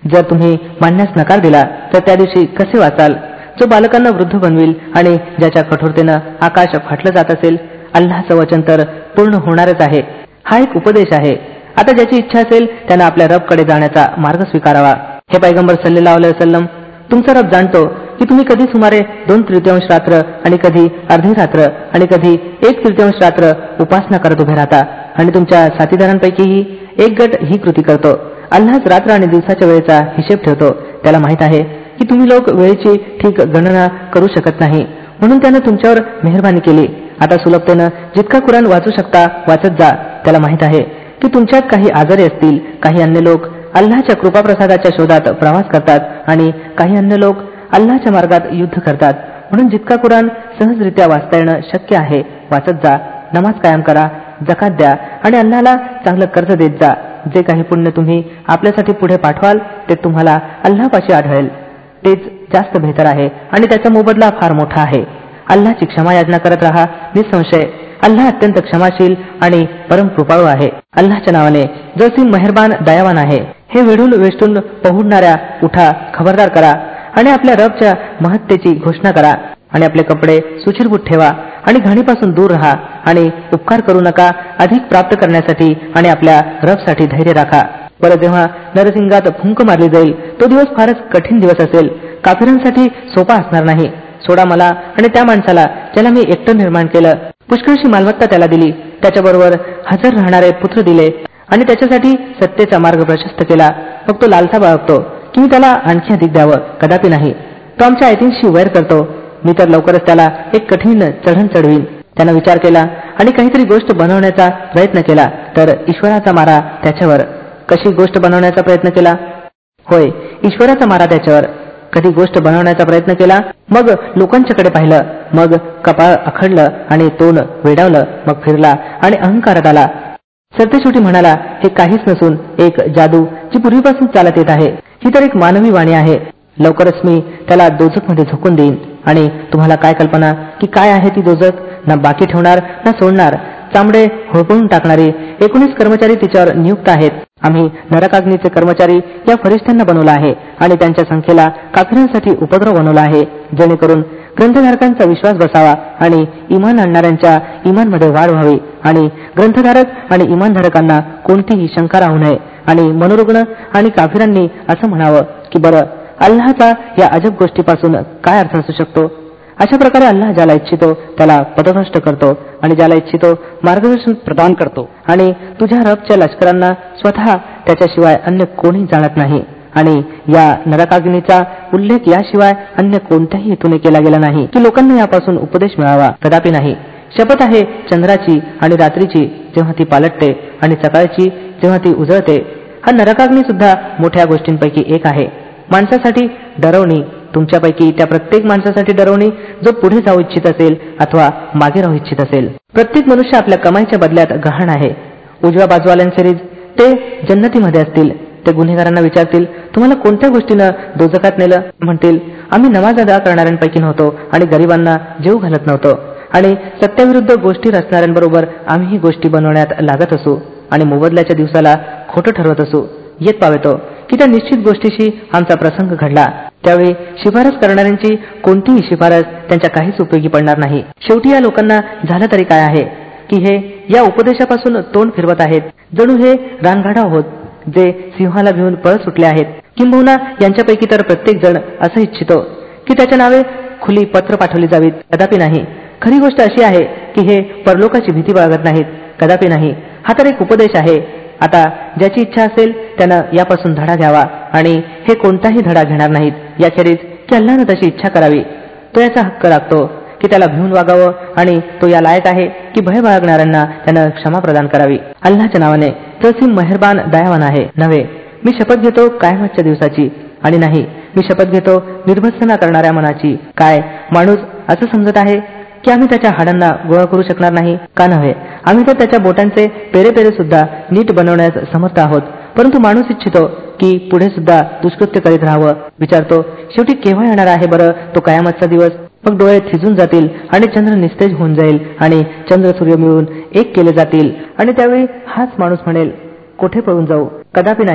जर तुम्ही मानण्यास नकार दिला तर त्या दिवशी कसे वाचाल? जो बालकांना वृद्ध बनविल आणि ज्याच्या कठोरतेनं आकाश फाटलं जात असेल. अल्लाहचं वचन तर पूर्ण होणारच आहे. हा एक उपदेश आहे. आता ज्याची इच्छा असेल त्यानं आपल्या रबकडे जाण्याचा मार्ग स्वीकारावा. हे पैगंबर सल्लल्लाहु अलैहि वसल्लम, तुमचा रब जाणतो की तुम्ही कधी सुमारे 2/3 रात्र आणि कधी अर्धी रात्र आणि कधी 1/3 रात्र उपासना करत उभे राहता आणि तुमच्या साथीदारांपैकीही एक गट ही कृती करतो. अल्लाहच रात्र आणि दिवसाच्या वेळेचा हिशेब ठेवतो. त्याला माहित आहे की तुम्ही लोक वेळेची ठीक गणना करू शकत नाही, म्हणून त्यानं तुमच्यावर मेहरबानी केली. आता सुलभतेनं जितका कुराण वाचू शकता वाचत जा. त्याला माहित आहे की तुमच्यात काही आजारी असतील. काही अन्य लोक अल्लाहच्या कृपाप्रसादाच्या शोधात प्रवास करतात आणि काही अन्य लोक अल्लाहच्या मार्गात युद्ध करतात. म्हणून जितका कुराण सहजरित्या वाचता येणं शक्य आहे वाचत जा. नमाज कायम करा, जकात द्या आणि अल्लाहला चांगलं कर्ज देत जा. जे काही पुण्य तुम्ही आपल्यासाठी पुढे पाठवाल ते तुम्हाला अल्लाहपाशी आढळेल. तेच जास्त बेहतर आहे आणि त्याचा मोबदला फार मोठा आहे. अल्लाहची क्षमा याचना करत राहा. निसंशय अल्लाह अत्यंत क्षमाशील आणि परम कृपाळू आहे. अल्लाहच्या नावाने जो असीम मेहरबान दयावान आहे. हे वेढून वेष्टून पहुडणाऱ्या उठा, खबरदार करा आणि आपल्या रबच्या महत्तेची घोषणा करा आणि आपले कपडे सुचिरभूत ठेवा आणि घाणीपासून दूर राहा आणि उपकार करू नका अधिक प्राप्त करण्यासाठी आणि आपल्या रबसाठी धैर्य राखा. बरं, जेव्हा नरसिंगात फुंक मारली जाईल तो दिवस फारच कठीण दिवस असेल. काफिरांसाठी सोपा असणार नाही. सोडा मला आणि त्या माणसाला ज्याला मी एकटं निर्माण केलं, पुष्कळशी मालमत्ता त्याला दिली, त्याच्याबरोबर हजर राहणारे पुत्र दिले आणि त्याच्यासाठी सत्तेचा मार्ग प्रशस्त केला. मग तो लालसा बाळगतो की मी त्याला आणखी अधिक द्यावं. कदापि नाही. तो आमच्या आयतींशी वैर करतो. मी तर लवकरच त्याला एक कठीण चढण चढवीन. त्यानं विचार केला आणि काहीतरी गोष्ट बनवण्याचा प्रयत्न केला तर ईश्वराचा मारा त्याच्यावर. कशी गोष्ट बनवण्याचा प्रयत्न केला? होय, ईश्वराचा मारा त्याच्यावर. कधी गोष्ट बनवण्याचा प्रयत्न केला, मग लोकांच्याकडे पाहिलं, मग कपाळ आखडलं आणि तोंड वेडावलं, मग फिरला आणि अहंकारात आला. सरतेशेवटी म्हणाला, हे काहीच नसून एक जादू जी पूर्वीपासून चालत येत आहे. ही तर एक मानवी वाणी आहे. लवकरच मी त्याला दोजखमध्ये झोकून देईन आणि तुम्हाला काय कल्पना की काय आहे ती दोजख? ना बाकी ठेवणार ना सोडणार. चामडे होळपळून टाकणारी 19 कर्मचारी तिच्यावर नियुक्त आहेत. आम्ही नरकाग्नीचे कर्मचारी या फरिश्त्यांना बनवला आहे आणि त्यांच्या संख्येला काफिरांसाठी उपद्रव बनवला आहे, जेणेकरून ग्रंथधारकांचा विश्वास बसावा आणि इमान आणणाऱ्यांच्या इमानमध्ये वाढ व्हावी आणि ग्रंथधारक आणि इमानधारकांना कोणतीही शंका राहू नये आणि मनोरुग्ण आणि काफिरांनी असं म्हणावं की बरं, अल्लाहचा या अजब गोष्टीपासून काय अर्थ असू शकतो? अशा प्रकारे अल्लाह ज्याला इच्छितो त्याला पथभ्रष्ट करतो आणि ज्याला इच्छितो मार्गदर्शन प्रदान करतो. आणि तुझ्या रबच्या लष्करांना स्वतः त्याच्याशिवाय अन्य कोणी जाणत नाही आणि या नरकाग्नीचा उल्लेख याशिवाय अन्य कोणत्याही हेतूने केला गेला नाही की लोकांना यापासून उपदेश मिळावा. कदापि नाही. शपथ आहे चंद्राची आणि रात्रीची जेव्हा ती पालटते आणि सकाळची जेव्हा ती उजळते. हा नरकाग्नी सुद्धा मोठ्या गोष्टींपैकी एक आहे. माणसासाठी डरवणी, तुमच्यापैकी त्या प्रत्येक माणसासाठी डरवणी जो पुढे जाऊ इच्छित असेल अथवा मागे राहू इच्छित असेल. प्रत्येक मनुष्य आपल्या कमाईच्या बदल्यात गहाण आहे. उजव्या बाजूवाल्यांखेरीज ते जन्नतीमध्ये असतील. ते गुन्हेगारांना विचारतील, तुम्हाला कोणत्या गोष्टीनं दोजखात नेलं? म्हणतील, आम्ही नमाज अदा करणाऱ्यांपैकी नव्हतो आणि गरिबांना जेव घालत नव्हतो आणि सत्याविरुद्ध गोष्टी रचणाऱ्यांबरोबर आम्ही गोष्टी बनवण्यात लागत असू आणि मोबदल्याच्या दिवसाला खोटं ठरवत असू. येत पावेतो की त्या निश्चित गोष्टीशी आमचा प्रसंग घडला. त्यावेळी शिफारस करणाऱ्यांची कोणतीही शिफारस त्यांच्या काहीच उपयोगी पडणार नाही. शेवटी या लोकांना झालं तरी काय आहे की हे या उपदेशापासून तोंड फिरवत आहेत. जणू हे रानगाढ आहोत जे सिंहाला भिवून पळ सुटले आहेत. किंबहुना यांच्यापैकी तर प्रत्येक जण असं इच्छितो की त्याच्या नावे खुली पत्र पाठवली जावीत. कदापि नाही. खरी गोष्ट अशी आहे की हे परलोकाची भीती बाळगत नाहीत. कदापि नाही. हा तर एक उपदेश आहे. आता ज्याची इच्छा असेल त्यानं यापासून धडा घ्यावा आणि हे कोणताही धडा घेणार नाहीत याखेरीज की अल्लाहनं तशी इच्छा करावी. तो याचा हक्क राखतो की त्याला भिवून वागावं आणि तो या लायक आहे की भय बाळगणाऱ्यांना त्यानं क्षमा प्रदान करावी. अल्लाहच्या नावाने तो असीम मेहरबान दयावान आहे. नव्हे, मी शपथ घेतो कायमतच्या दिवसाची आणि नाही, मी शपथ घेतो निर्भत्सना करणाऱ्या मनाची. काय माणूस असं समजत आहे की आम्ही त्याच्या हाडांना गोळा करू शकणार नाही? का नव्हे, आम्ही तर त्याच्या बोटांचे पेरे पेरे सुद्धा नीट बनवण्यास समर्थ आहोत. परंतु माणूस इच्छितो की पुढे सुद्धा दुष्कृत्य करीत राहावं. विचारतो, शेवटी केव्हा येणार आहे बरं तो कयामतचा दिवस? मग डोळे थिजून जातील आणि चंद्र निस्तेज होऊन जाईल आणि चंद्र सूर्य मिळून एक केले जातील आणि त्यावेळी हाच माणूस म्हणेल, कोठे पळून जाऊ? कदापि नाही.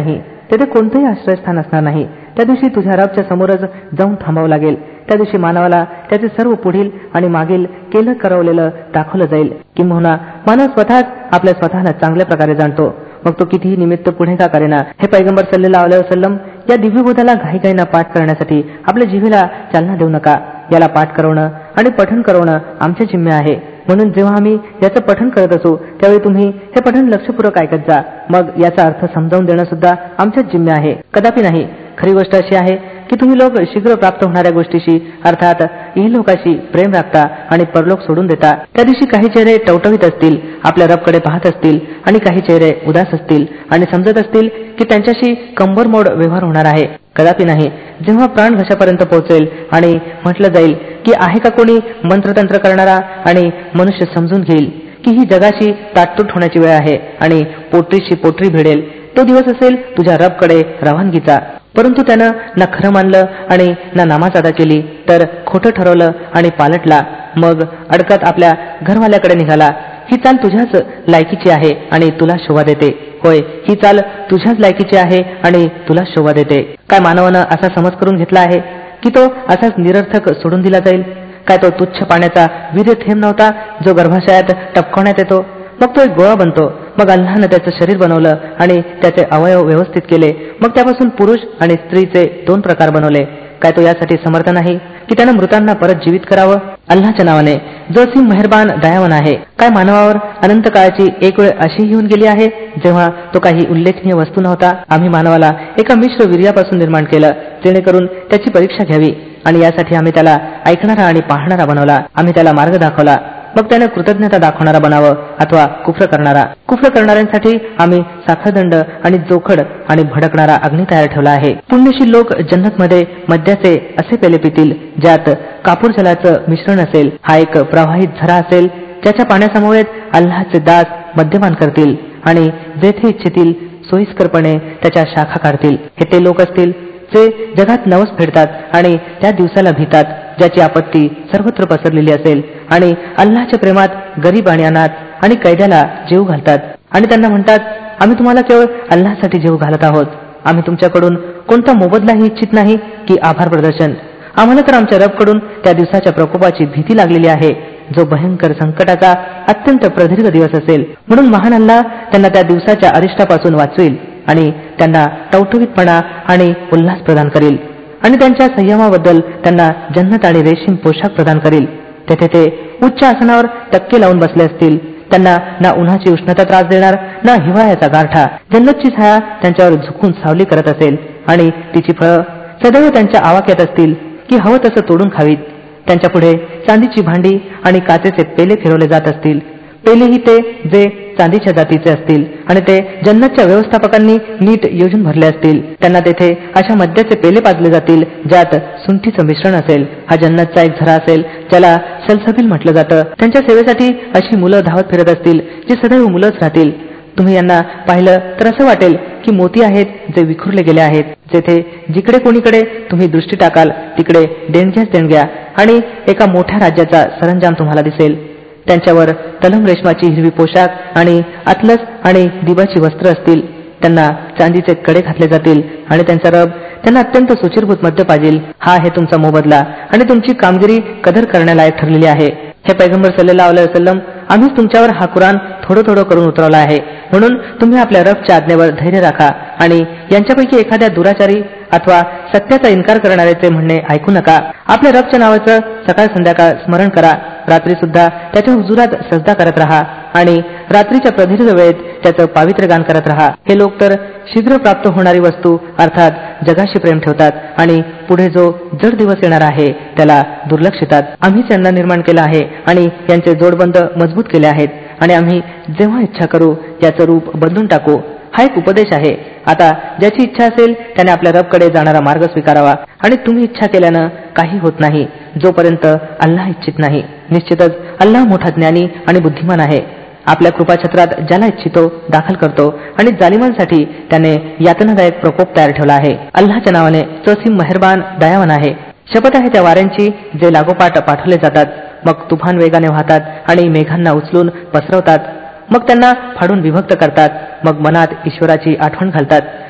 तेथे कोणतंही आश्रयस्थान असणार नाही. त्या दिवशी तुझ्या रबच्या समोरच जाऊन थांबावं लागेल. त्या दिवशी मानवाला त्याचे सर्व पुढील आणि मागील केलं करवलेलं दाखवलं जाईल. किंबहुना मानव स्वतःच आपल्या स्वतःला चांगल्या प्रकारे जाणतो, मग तो कितीही निमित्त पुढे का करेना. हे पैगंबर सल्लल्लाहु अलैहि वसल्लम, या दिव्यबोधाला घाईघाईनं पाठ करण्यासाठी आपल्या जिभेला चालना देऊ नका. याला पाठ करवणं आणि पठण करवणं आमचे जिम्मे आहे. म्हणून जेव्हा आम्ही याचं पठण करत असू त्यावेळी तुम्ही हे पठण लक्षपूर्वक ऐकत जा. मग याचा अर्थ समजावून देणं सुद्धा आमच्याच जिम्मे आहे, कदापि नाही. खरी गोष्ट अशी आहे की तुम्ही लोक शीघ्र प्राप्त होणाऱ्या गोष्टीशी अर्थात इहलोकाशी प्रेम राखता आणि परलोक सोडून देता. त्या दिवशी काही चेहरे टवटवीत असतील, आपल्या रबकडे पाहत असतील, आणि काही चेहरे उदास असतील आणि समजत असतील की त्यांच्याशी कंबरमोड व्यवहार होणार आहे. कदापि नाही. जेव्हा प्राण घशापर्यंत पोहोचेल आणि म्हटलं जाईल की आहे का कोणी मंत्रतंत्र करणारा, आणि मनुष्य समजून घेईल की ही जगाशी ताटतूट होण्याची वेळ आहे आणि पोटरीशी पोटरी भिडेल, तो दिवस असेल तुझ्या रबकडे रवानगीचा. परंतु त्यानं ना खरं मानलं आणि ना नामाज अदा केली, तर खोटं ठरवलं आणि पालटला, मग अडकत आपल्या घरवाल्याकडे निघाला. ही चाल तुझ्याच लायकीची आहे आणि तुला शोभा देते. होय, ही चाल तुझ्याच लायकीची आहे आणि तुला शोभा देते. काय मानवानं असा समज करून घेतला आहे की तो असाच निरर्थक सोडून दिला जाईल? काय तो तुच्छ पाण्याचा वीर्य थेंब नव्हता जो गर्भाशयात टपकवण्यात येतो, मग तो एक गोळा बनतो. मग अल्लाहनं त्याचं शरीर बनवलं आणि त्याचे अवयव व्यवस्थित केले. मग त्यापासून पुरुष आणि स्त्रीचे 2 प्रकार बनवले. काय तो यासाठी समर्थ नाही की त्यानं मृतांना परत जीवित करावं? अल्लाहच्या नावाने, जो असीम मेहरबान दयावान आहे. काय मानवावर अनंत काळाची एक वेळ अशी येऊन गेली आहे जेव्हा तो काही उल्लेखनीय वस्तू नव्हता? आम्ही मानवाला एका मिश्र वीर्यापासून निर्माण केलं, जेणेकरून त्याची परीक्षा घ्यावी, आणि यासाठी आम्ही त्याला ऐकणारा आणि पाहणारा बनवला. आम्ही त्याला मार्ग दाखवला, मग त्याने कृतज्ञता दाखवणारा बनावं अथवा कुफ्र करणारा. कुफ्र करणाऱ्यांसाठी आम्ही साखळदंड आणि जोखड आणि भडकणारा अग्नी तयार ठेवला आहे. पुण्यशील लोक जन्नतमध्ये मद्याचे असे पेले पितील ज्यात कापूर जलाचं मिश्रण असेल. हा एक प्रवाहित झरा असेल ज्याच्या पाण्यासमवेत अल्लाहचे दास मद्यपान करतील आणि जेथे इच्छितील सोयीस्करपणे त्याच्या शाखा काढतील. हे ते लोक असतील जे जगात नवस फेडतात आणि त्या दिवसाला भीतात ज्याची आपत्ती सर्वत्र पसरलेली असेल, आणि अल्लाहच्या प्रेमात गरीब आणि अनाथ आणि कैद्याला जीव घालतात आणि त्यांना म्हणतात, आम्ही तुम्हाला केवळ अल्लाहसाठी जीव घालत आहोत. आम्ही तुमच्याकडून कोणता मोबदलाही इच्छित नाही की आभार प्रदर्शन. आम्हाला तर आमच्या रबकडून त्या दिवसाच्या प्रकोपाची भीती लागलेली आहे जो भयंकर संकटाचा अत्यंत प्रदीर्घ दिवस असेल. म्हणून महान अल्लाह त्यांना त्या दिवसाच्या अरिष्टापासून वाचवेल आणि त्यांना टवटवीतपणा आणि उल्हास प्रदान करील, आणि त्यांच्या संयमाबद्दल त्यांना जन्नत आणि रेशीम पोशाख प्रदान करील. तेथे ते उच्च आसनावर टक्के लावून बसले असतील. त्यांना ना उन्हाची उष्णता त्रास देणार ना हिवाळ्याचा गारठा. जन्नतची छाया त्यांच्यावर झुकून सावली करत असेल आणि तिची फळं सदैव त्यांच्या आवाक्यात असतील की हवं तसं तोडून खावीत. त्यांच्या पुढे चांदीची भांडी आणि काचेचे पेले फिरवले जात असतील. पेलेही ते जे चांदीच्या जातीचे असतील आणि ते जन्नतच्या व्यवस्थापकांनी नीट योजून भरले असतील. त्यांना तेथे अशा मद्याचे पेले पाजले जातील ज्यात सुंठीचं मिश्रण असेल. हा जन्नतचा एक झरा असेल ज्याला सलसबिल म्हटलं जातं. त्यांच्या सेवेसाठी अशी मुलं धावत फिरत असतील जी सदैव मुलंच राहतील. तुम्ही यांना पाहिलं तर असं वाटेल की मोती आहेत जे विखुरले गेले आहेत. जेथे जिकडे कोणीकडे तुम्ही दृष्टी टाकाल तिकडे देणग्याच देणग्या आणि एका मोठ्या राज्याचा सरंजाम तुम्हाला दिसेल. त्यांच्यावर तलम रेशमाची हिरवी पोशाख आणि अतलस आणि दिबाची वस्त्र असतील. त्यांना चांदीचे कडे घातले जातील आणि त्यांचा रब त्यांना अत्यंत सुचिरभूत मद्य पाजील. हा आहे तुमचा मोबदला आणि तुमची कामगिरी कदर करण्यालायक ठरलेली आहे. हे पैगंबर सल्लल्लाहु अलैहि वसल्लम, आम्हीच तुमच्यावर हा कुराण थोडं थोडं करून उतरवला आहे. म्हणून तुम्ही आपल्या रबच्या आज्ञेवर धैर्य राखा आणि यांच्यापैकी एखाद्या दुराचारी अथवा सत्याचा इन्कार करणाऱ्याचे म्हणणे ऐकू नका. आपल्या रबच्या नावाचं सकाळ संध्याकाळ स्मरण करा. रात्री सुद्धा त्याच्या हुजुरात सजदा करत राहा आणि रात्रीच्या प्रदीर्घ वेळेत त्याचं पावित्र्य गान करत राहा. हे लोक तर शीघ्र प्राप्त होणारी वस्तू अर्थात जगाशी प्रेम ठेवतात आणि पुढे जो जड दिवस येणार आहे त्याला दुर्लक्षितात. आम्हीच यांना निर्माण केलं आहे आणि यांचे जोडबंद मजबूत केले आहेत, आणि आम्ही जेव्हा इच्छा करू याचं रूप बदलून टाकू. हा एक उपदेश आहे. आता ज्याची इच्छा असेल त्याने आपल्या रबकडे जाणारा मार्ग स्वीकारावा, आणि तुम्ही इच्छा केल्यानं काही होत नाही जोपर्यंत अल्लाह इच्छित नाही. निश्चितच अल्लाह मोठा ज्ञानी आणि बुद्धिमान आहे. आपल्या कृपाछत्रात ज्याला इच्छितो दाखल करतो आणि जालिमांसाठी त्याने यातनादायक प्रकोप तयार ठेवला आहे. अल्लाहच्या नावाने, जो असीम मेहरबान दयावान आहे. शपथ आहे त्या वाऱ्यांची जे लागोपाठ पाठवले जातात, मग तुफान वेगाने वाहतात आणि मेघांना उचलून पसरवतात, मग त्यांना फाडून विभक्त करतात, मग मनात ईश्वराची आठवण घालतात.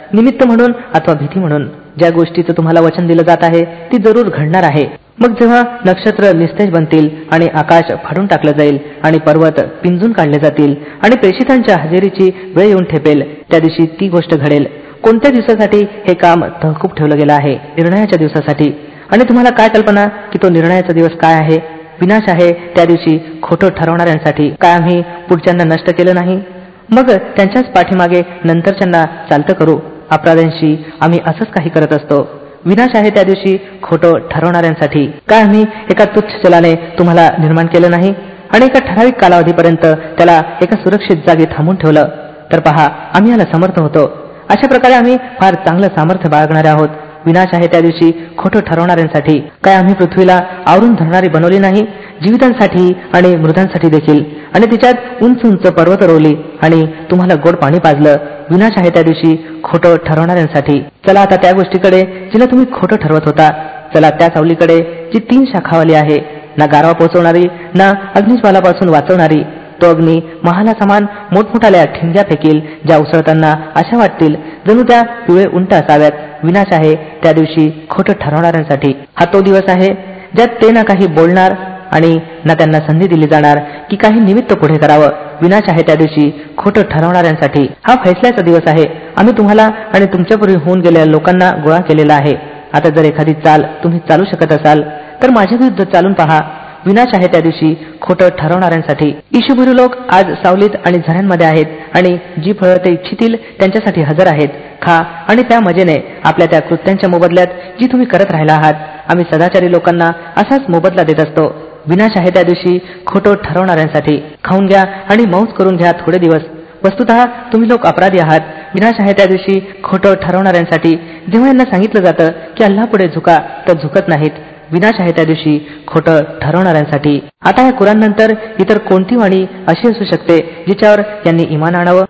निमित्त म्हणून अथवा भीती म्हणून. ज्या गोष्टीचं तुम्हाला वचन दिलं जात आहे ती जरूर घडणार आहे. मग जेव्हा नक्षत्र निस्तेज बनतील आणि आकाश फाडून टाकलं जाईल आणि पर्वत पिंजून काढले जातील आणि प्रेषितांच्या हजेरीची वेळ येऊन ठेपेल, त्या दिवशी ती गोष्ट घडेल. कोणत्या दिवसासाठी हे काम तहकूब ठेवलं गेलं आहे? निर्णयाच्या दिवसासाठी. आणि तुम्हाला काय कल्पना की तो निर्णयाचा दिवस काय आहे? विनाश आहे त्या दिवशी खोटं ठरवणाऱ्यांसाठी. काय आम्ही पुढच्यांना नष्ट केलं नाही? मग त्यांच्याच पाठीमागे नंतरच्यांना चालतं करू. अपराध्यांशी आम्ही असंच काही करत असतो. विनाश आहे त्या दिवशी खोटं ठरवणाऱ्यांसाठी. काय आम्ही एका तुच्छ जलाने तुम्हाला निर्माण केलं नाही आणि एका ठराविक कालावधीपर्यंत त्याला एका सुरक्षित जागी थांबून ठेवलं? तर पहा, आम्ही याला समर्थ होतो. अशा प्रकारे आम्ही फार चांगलं सामर्थ्य बाळगणारे आहोत. विनाश आहे त्या दिवशी खोटं ठरवणाऱ्यांसाठी. काय आम्ही पृथ्वीला आवरून धरणारी बनवली नाही, जीवितांसाठी आणि मृतांसाठी देखील, आणि तिच्यात उंच उंच पर्वत रोवली आणि तुम्हाला गोड पाणी पाजलं? विनाश आहे त्या दिवशी खोटं ठरवणाऱ्यांसाठी. चला आता त्या गोष्टीकडे जिला तुम्ही खोटं ठरवत होता. चला त्या सावलीकडे जी 3 शाखावाली आहे, ना गारवा पोचवणारी, ना अग्निज्वालापासून वाचवणारी. तो अग्नी महाला समान मोठमोठाल्या ठिणग्या फेकील, ज्या उसळताना अशा वाटतील जणू त्या पिवळे उंट असाव्यात. विनाश आहे त्या दिवशी खोटं ठरवणाऱ्यांसाठी. हा तो दिवस आहे ज्यात ते ना काही बोलणार आणि ना त्यांना संधी दिली जाणार की काही निमित्त पुढे करावं. विनाश आहे त्या दिवशी खोटं ठरवणाऱ्यांसाठी. हा फैसल्याचा दिवस आहे. आम्ही तुम्हाला आणि तुमच्यापूर्वी होऊन गेलेल्या लोकांना गोळा केलेला आहे. आता जर एखादी चाल तुम्ही चालू शकत असाल तर माझ्या विरुद्ध चालून पहा. विनाश आहे त्या दिवशी खोटं ठरवणाऱ्यांसाठी. ईशुभुरू लोक आज सावलीत आणि झऱ्यांमध्ये आहेत आणि जी फळं ते इच्छितील त्यांच्यासाठी हजर आहेत. खा आणि त्या मजेने आपल्या त्या कृत्यांच्या मोबदल्यात जी तुम्ही करत राहिला आहात. आम्ही सदाचारी लोकांना असाच मोबदला देत असतो. विनाश आहे त्या दिवशी खोटं ठरवणाऱ्यांसाठी. खाऊन घ्या आणि मौज करून घ्या थोडे दिवस. वस्तुतः तुम्ही लोक अपराधी आहात. विनाश आहे त्या दिवशी खोटं ठरवणाऱ्यांसाठी. जेव्हा यांना सांगितलं जातं की अल्लापुढे झुका तर झुकत नाहीत. विनाश आहे त्या दिवशी खोटं ठरवणाऱ्यांसाठी. आता या कुराण नंतर इतर कोणती वाणी अशी असू शकते जिच्यावर यांनी इमान आणावं?